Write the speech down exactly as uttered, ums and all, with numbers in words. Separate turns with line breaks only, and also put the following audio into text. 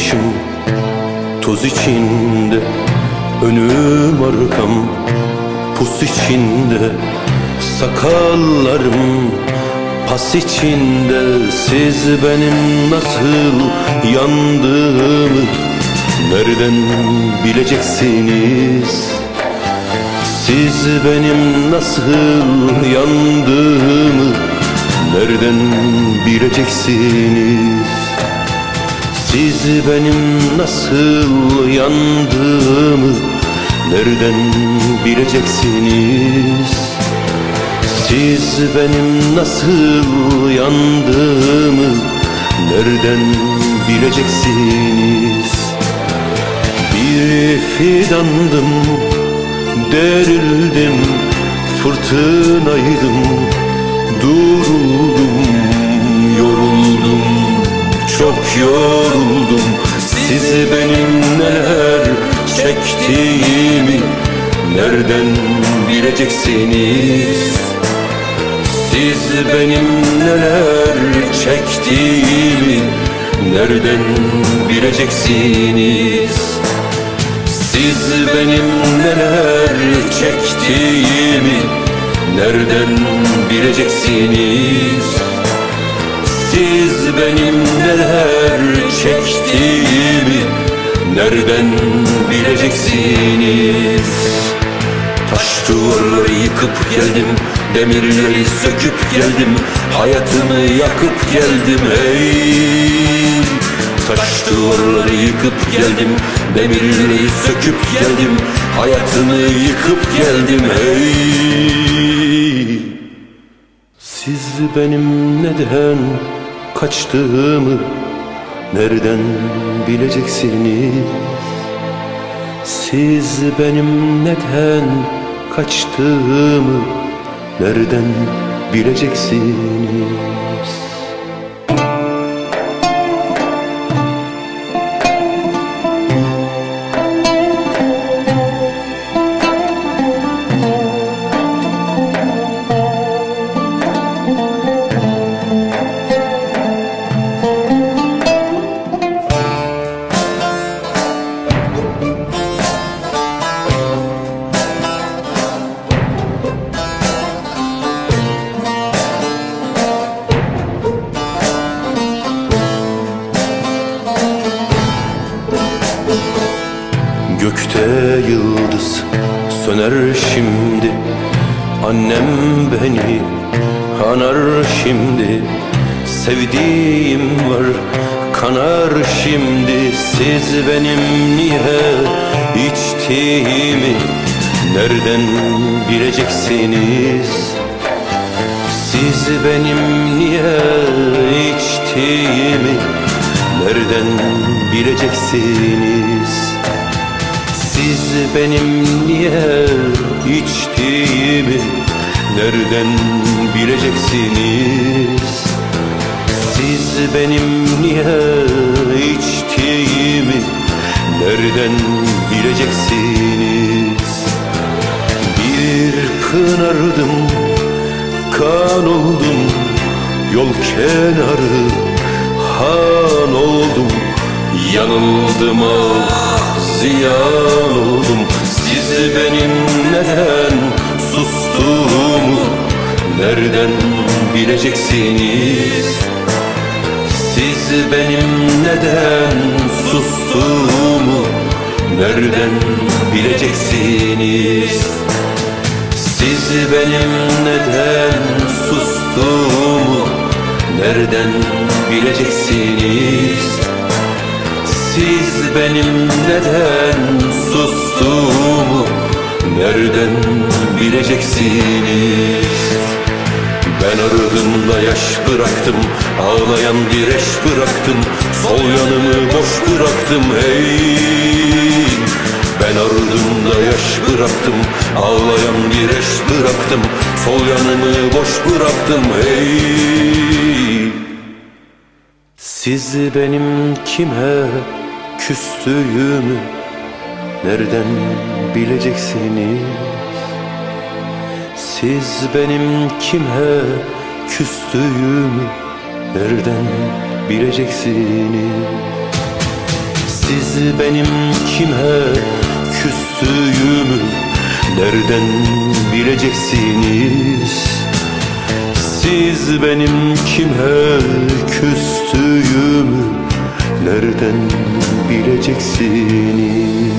başım toz içinde, önüm arkam pus içinde, sakallarım pas içinde. Siz benim nasıl yandığımı nereden bileceksiniz? Siz benim nasıl yandığımı nereden bileceksiniz? Siz benim nasıl yandığımı nereden bileceksiniz? Siz benim nasıl yandığımı nereden bileceksiniz? Bir fidandım, derildim, fırtınaydım, duruldum, yoruldum, çok yoruldum. Siz benim neler çektiğimi nereden bileceksiniz? Siz benim neler çektiğimi nereden bileceksiniz? Siz benim neler çektiğimi nereden bileceksiniz? Siz benim neler çektiğimi nereden bileceksiniz? Taş duvarları yıkıp geldim, demirleri söküp geldim, hayatımı yakıp geldim hey. Taş duvarları yıkıp geldim, demirleri söküp geldim, hayatımı yıkıp geldim hey. Siz benim neden kaçtığımı nereden bileceksiniz? Siz benim neden kaçtığımı nereden bileceksiniz? Gökte yıldız söner şimdi, annem beni anar şimdi. Sevdiğim var kanar şimdi. Siz benim niye içtiğimi nereden bileceksiniz? Siz benim niye içtiğimi nereden bileceksiniz? Siz benim niye içtiğimi nereden bileceksiniz? Siz benim niye içtiğimi nereden bileceksiniz? Bir pınardım, kan oldum, yol kenarı han oldum. Yanıldım ah, ziyan oldum. Siz benim neden sustuğumu nereden bileceksiniz? Siz benim neden sustuğumu nereden bileceksiniz? Siz benim neden sustuğumu nereden bileceksiniz? Siz benim neden sustuğumu nereden bileceksiniz? Ben ardımda yaş bıraktım, ağlayan bir eş bıraktım, sol yanımı boş bıraktım hey. Ben ardımda yaş bıraktım, ağlayan bir eş bıraktım, sol yanımı boş bıraktım hey. Siz benim kime küstüğümü nereden bileceksiniz? Siz benim kime küstüğümü nereden bileceksiniz? Siz benim kime küstüğümü nereden bileceksiniz? Siz benim kime küstüğümü nereden bileceksiniz?